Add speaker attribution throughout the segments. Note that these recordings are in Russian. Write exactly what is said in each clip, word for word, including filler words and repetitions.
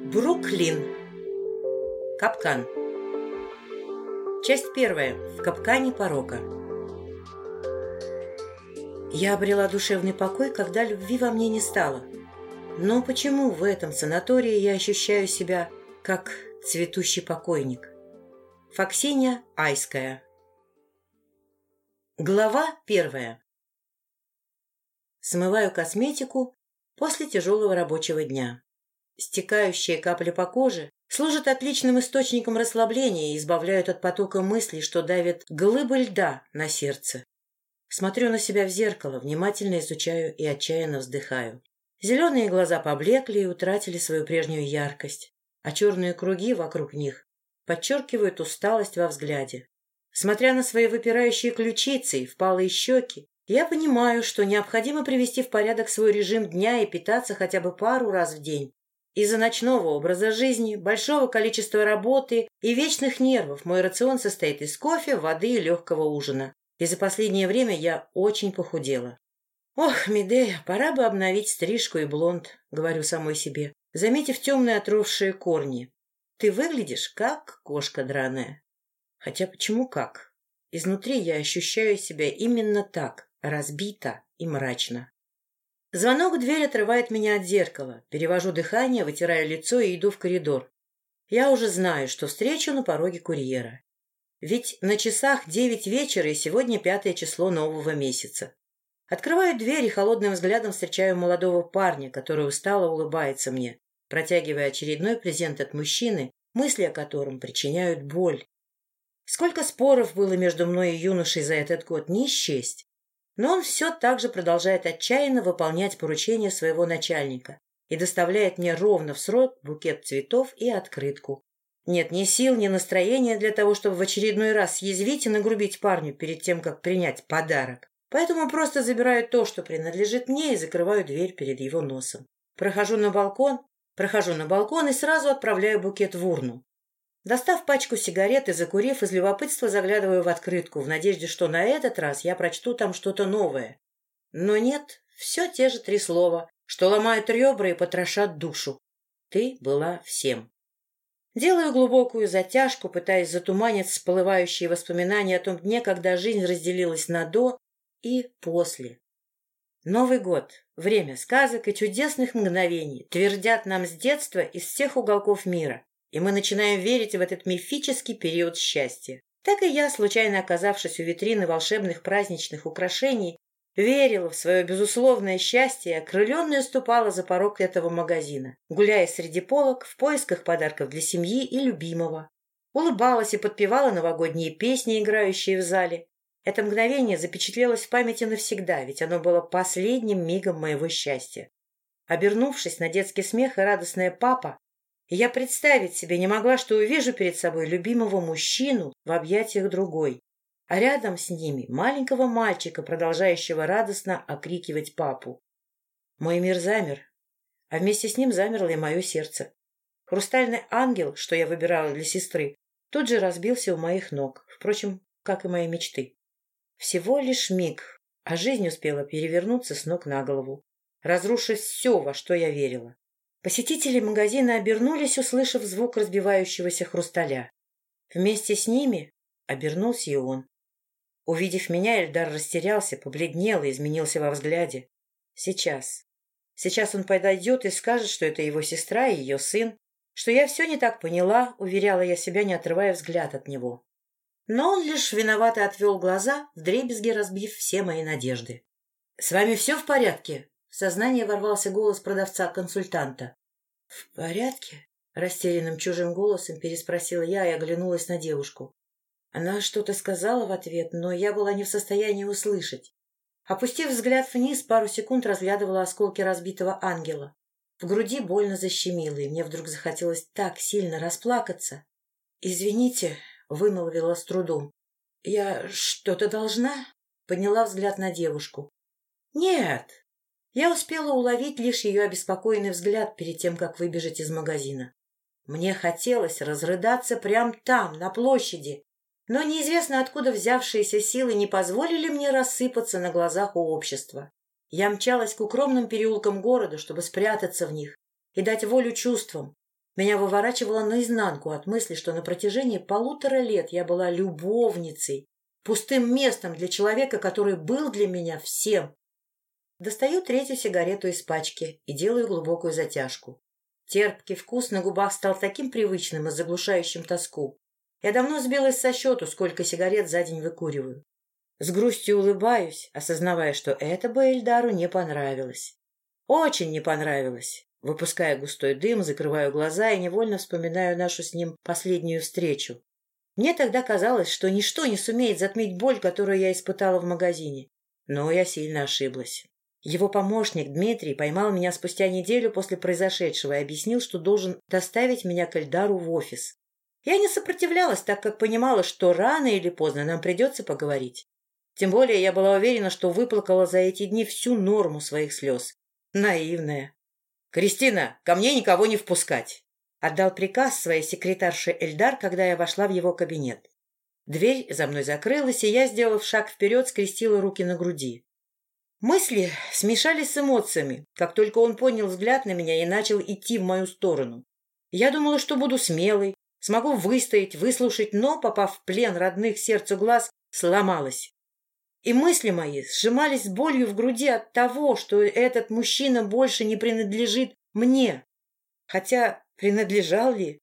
Speaker 1: Бруклин. Капкан. Часть первая. В капкане порока. Я обрела душевный покой, когда любви во мне не стало. Но почему в этом санатории я ощущаю себя как цветущий покойник? Фоксиния Айская. Глава первая. Смываю косметику после тяжелого рабочего дня. Стекающие капли по коже служат отличным источником расслабления и избавляют от потока мыслей, что давит глыбы льда на сердце. Смотрю на себя в зеркало, внимательно изучаю и отчаянно вздыхаю. Зеленые глаза поблекли и утратили свою прежнюю яркость, а черные круги вокруг них подчеркивают усталость во взгляде. Смотря на свои выпирающие ключицы и впалые щеки, я понимаю, что необходимо привести в порядок свой режим дня и питаться хотя бы пару раз в день. Из-за ночного образа жизни, большого количества работы и вечных нервов мой рацион состоит из кофе, воды и легкого ужина. И за последнее время я очень похудела. «Ох, Медея, пора бы обновить стрижку и блонд», — говорю самой себе, заметив темные отросшие корни. «Ты выглядишь как кошка драная». Хотя почему как? Изнутри я ощущаю себя именно так, разбито и мрачно. Звонок в дверь отрывает меня от зеркала. Перевожу дыхание, вытираю лицо и иду в коридор. Я уже знаю, что встречу на пороге курьера. Ведь на часах девять вечера и сегодня пятое число нового месяца. Открываю дверь и холодным взглядом встречаю молодого парня, который устало улыбается мне, протягивая очередной презент от мужчины, мысли о котором причиняют боль. Сколько споров было между мной и юношей за этот год, не счесть. Но он все так же продолжает отчаянно выполнять поручения своего начальника и доставляет мне ровно в срок букет цветов и открытку. Нет ни сил, ни настроения для того, чтобы в очередной раз съязвить и нагрубить парню перед тем, как принять подарок. Поэтому просто забираю то, что принадлежит мне, и закрываю дверь перед его носом. Прохожу на балкон, прохожу на балкон и сразу отправляю букет в урну. Достав пачку сигарет и закурив, из любопытства заглядываю в открытку, в надежде, что на этот раз я прочту там что-то новое. Но нет, все те же три слова, что ломают ребра и потрошат душу. Ты была всем. Делаю глубокую затяжку, пытаясь затуманить всплывающие воспоминания о том дне, когда жизнь разделилась на «до» и «после». Новый год, время сказок и чудесных мгновений твердят нам с детства из всех уголков мира. И мы начинаем верить в этот мифический период счастья. Так и я, случайно оказавшись у витрины волшебных праздничных украшений, верила в свое безусловное счастье и окрыленная ступала за порог этого магазина, гуляя среди полок в поисках подарков для семьи и любимого. Улыбалась и подпевала новогодние песни, играющие в зале. Это мгновение запечатлелось в памяти навсегда, ведь оно было последним мигом моего счастья. Обернувшись на детский смех и радостная папа, я представить себе не могла, что увижу перед собой любимого мужчину в объятиях другой, а рядом с ними маленького мальчика, продолжающего радостно окрикивать папу. Мой мир замер, а вместе с ним замерло и мое сердце. Хрустальный ангел, что я выбирала для сестры, тут же разбился у моих ног, впрочем, как и мои мечты. Всего лишь миг, а жизнь успела перевернуться с ног на голову, разрушив все, во что я верила. Посетители магазина обернулись, услышав звук разбивающегося хрусталя. Вместе с ними обернулся и он. Увидев меня, Эльдар растерялся, побледнел и изменился во взгляде. Сейчас. Сейчас он подойдет и скажет, что это его сестра и ее сын, что я все не так поняла, уверяла я себя, не отрывая взгляд от него. Но он лишь виновато отвел глаза, вдребезги разбив все мои надежды. — С вами все в порядке? В сознание ворвался голос продавца-консультанта. — В порядке? — растерянным чужим голосом переспросила я и оглянулась на девушку. Она что-то сказала в ответ, но я была не в состоянии услышать. Опустив взгляд вниз, пару секунд разглядывала осколки разбитого ангела. В груди больно защемило, и мне вдруг захотелось так сильно расплакаться. — Извините, — вымолвила с трудом. — Я что-то должна? — подняла взгляд на девушку. — Нет. Я успела уловить лишь ее обеспокоенный взгляд перед тем, как выбежать из магазина. Мне хотелось разрыдаться прямо там, на площади, но неизвестно откуда взявшиеся силы не позволили мне рассыпаться на глазах у общества. Я мчалась к укромным переулкам города, чтобы спрятаться в них и дать волю чувствам, Меня выворачивало наизнанку от мысли, что на протяжении полутора лет я была любовницей, пустым местом для человека, который был для меня всем. Достаю третью сигарету из пачки и делаю глубокую затяжку. Терпкий вкус на губах стал таким привычным и заглушающим тоску. Я давно сбилась со счету, сколько сигарет за день выкуриваю. С грустью улыбаюсь, осознавая, что это бы Эльдару не понравилось. Очень не понравилось. Выпуская густой дым, закрываю глаза и невольно вспоминаю нашу с ним последнюю встречу. Мне тогда казалось, что ничто не сумеет затмить боль, которую я испытала в магазине. Но я сильно ошиблась. Его помощник Дмитрий поймал меня спустя неделю после произошедшего и объяснил, что должен доставить меня к Эльдару в офис. Я не сопротивлялась, так как понимала, что рано или поздно нам придется поговорить. Тем более я была уверена, что выплакала за эти дни всю норму своих слез. Наивная. «Кристина, ко мне никого не впускать!» Отдал приказ своей секретарше Эльдар, когда я вошла в его кабинет. Дверь за мной закрылась, и я, сделав шаг вперед, скрестила руки на груди. Мысли смешались с эмоциями, как только он поднял взгляд на меня и начал идти в мою сторону. Я думала, что буду смелой, смогу выстоять, выслушать, но, попав в плен родных сердцу глаз, сломалась. И мысли мои сжимались с болью в груди от того, что этот мужчина больше не принадлежит мне. Хотя принадлежал ли?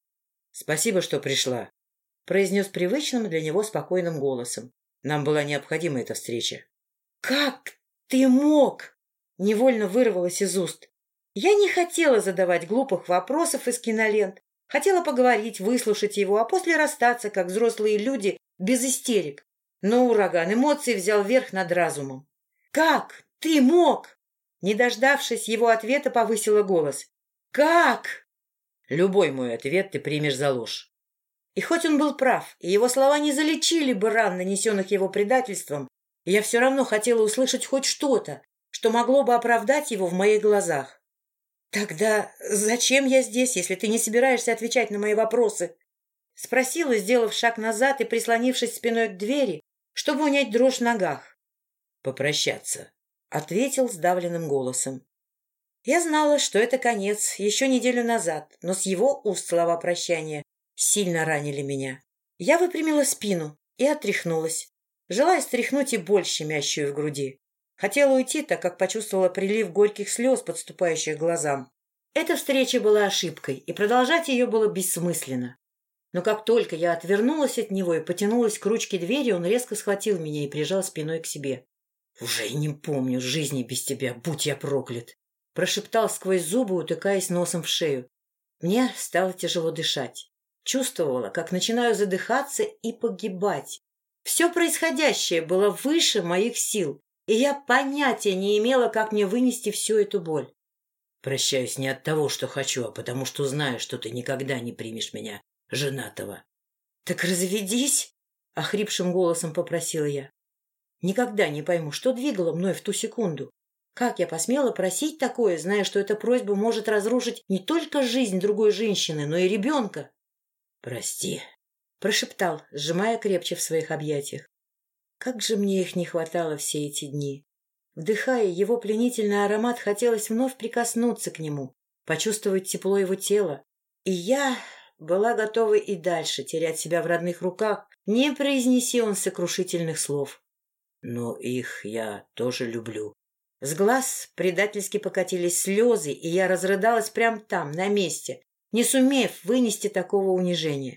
Speaker 1: — Спасибо, что пришла, — произнес привычным для него спокойным голосом. Нам была необходима эта встреча. — Как ты мог? — невольно вырвалось из уст. Я не хотела задавать глупых вопросов из кинолент. Хотела поговорить, выслушать его, а после расстаться, как взрослые люди, без истерик. Но ураган эмоций взял верх над разумом. «Как ты мог?» Не дождавшись его ответа, повысила голос. «Как?» «Любой мой ответ ты примешь за ложь». И хоть он был прав, и его слова не залечили бы ран, нанесенных его предательством, я все равно хотела услышать хоть что-то, что могло бы оправдать его в моих глазах. «Тогда зачем я здесь, если ты не собираешься отвечать на мои вопросы?» Спросила, сделав шаг назад и прислонившись спиной к двери, чтобы унять дрожь в ногах. «Попрощаться», — ответил сдавленным голосом. Я знала, что это конец еще неделю назад, но с его уст слова прощания сильно ранили меня. Я выпрямила спину и отряхнулась, желая стряхнуть и боль, щемящую в груди. Хотела уйти, так как почувствовала прилив горьких слез, подступающих к глазам. Эта встреча была ошибкой, и продолжать ее было бессмысленно. Но как только я отвернулась от него и потянулась к ручке двери, он резко схватил меня и прижал спиной к себе. «Уже не помню жизни без тебя, будь я проклят!» Прошептал сквозь зубы, утыкаясь носом в шею. Мне стало тяжело дышать. Чувствовала, как начинаю задыхаться и погибать. Все происходящее было выше моих сил, и я понятия не имела, как мне вынести всю эту боль. «Прощаюсь не от того, что хочу, а потому что знаю, что ты никогда не примешь меня женатого». «Так разведись!» — охрипшим голосом попросила я. Никогда не пойму, что двигало мной в ту секунду. Как я посмела просить такое, зная, что эта просьба может разрушить не только жизнь другой женщины, но и ребенка? «Прости», — прошептал, сжимая крепче в своих объятиях. Как же мне их не хватало все эти дни. Вдыхая его пленительный аромат, хотелось вновь прикоснуться к нему, почувствовать тепло его тела. И я была готова и дальше терять себя в родных руках, не произнеси он сокрушительных слов. Но их я тоже люблю. С глаз предательски покатились слезы, и я разрыдалась прямо там, на месте, не сумев вынести такого унижения.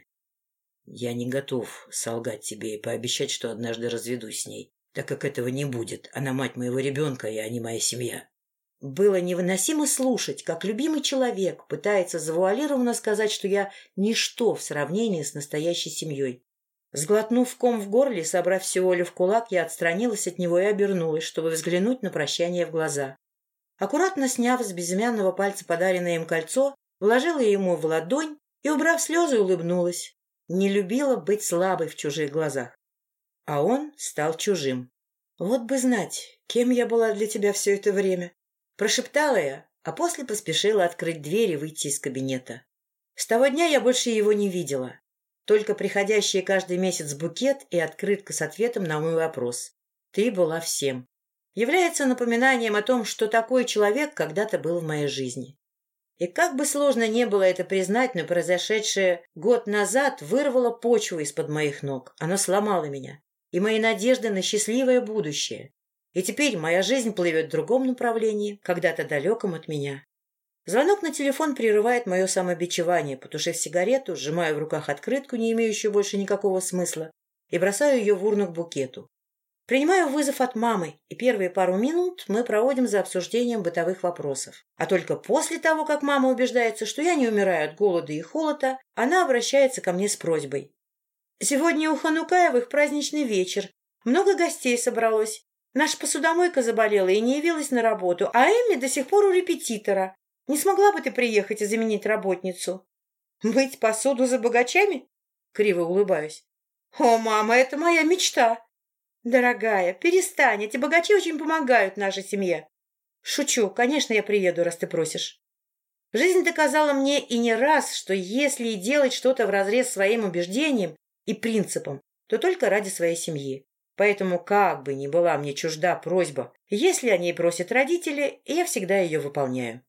Speaker 1: Я не готов солгать тебе и пообещать, что однажды разведусь с ней, так как этого не будет. Она мать моего ребенка, и они моя семья. Было невыносимо слушать, как любимый человек пытается завуалированно сказать, что я ничто в сравнении с настоящей семьей. Сглотнув ком в горле, собрав всю волю в кулак, я отстранилась от него и обернулась, чтобы взглянуть на прощание в глаза. Аккуратно сняв с безымянного пальца подаренное им кольцо, вложила ему в ладонь и, убрав слезы, улыбнулась. Не любила быть слабой в чужих глазах. А он стал чужим. «Вот бы знать, кем я была для тебя все это время», — прошептала я, а после поспешила открыть дверь и выйти из кабинета. С того дня я больше его не видела. Только приходящие каждый месяц букет и открытка с ответом на мой вопрос. «Ты была всем». Является напоминанием о том, что такой человек когда-то был в моей жизни. И как бы сложно не было это признать, но произошедшее год назад вырвало почву из-под моих ног. Оно сломало меня и мои надежды на счастливое будущее. И теперь моя жизнь плывет в другом направлении, когда-то далеком от меня. Звонок на телефон прерывает мое самобичевание. Потушив сигарету, сжимаю в руках открытку, не имеющую больше никакого смысла, и бросаю ее в урну к букету. Принимаю вызов от мамы, и первые пару минут мы проводим за обсуждением бытовых вопросов. А только после того, как мама убеждается, что я не умираю от голода и холода, она обращается ко мне с просьбой. «Сегодня у Ханукаевых праздничный вечер. Много гостей собралось. Наша посудомойка заболела и не явилась на работу, а Эмми до сих пор у репетитора. Не смогла бы ты приехать и заменить работницу?» «Мыть посуду за богачами?» Криво улыбаюсь. «О, мама, это моя мечта!» «Дорогая, перестань, эти богачи очень помогают нашей семье». «Шучу, конечно, я приеду, раз ты просишь». Жизнь доказала мне и не раз, что если и делать что-то вразрез своим убеждениям и принципам, то только ради своей семьи. Поэтому, как бы ни была мне чужда просьба, если о ней просят родители, я всегда ее выполняю.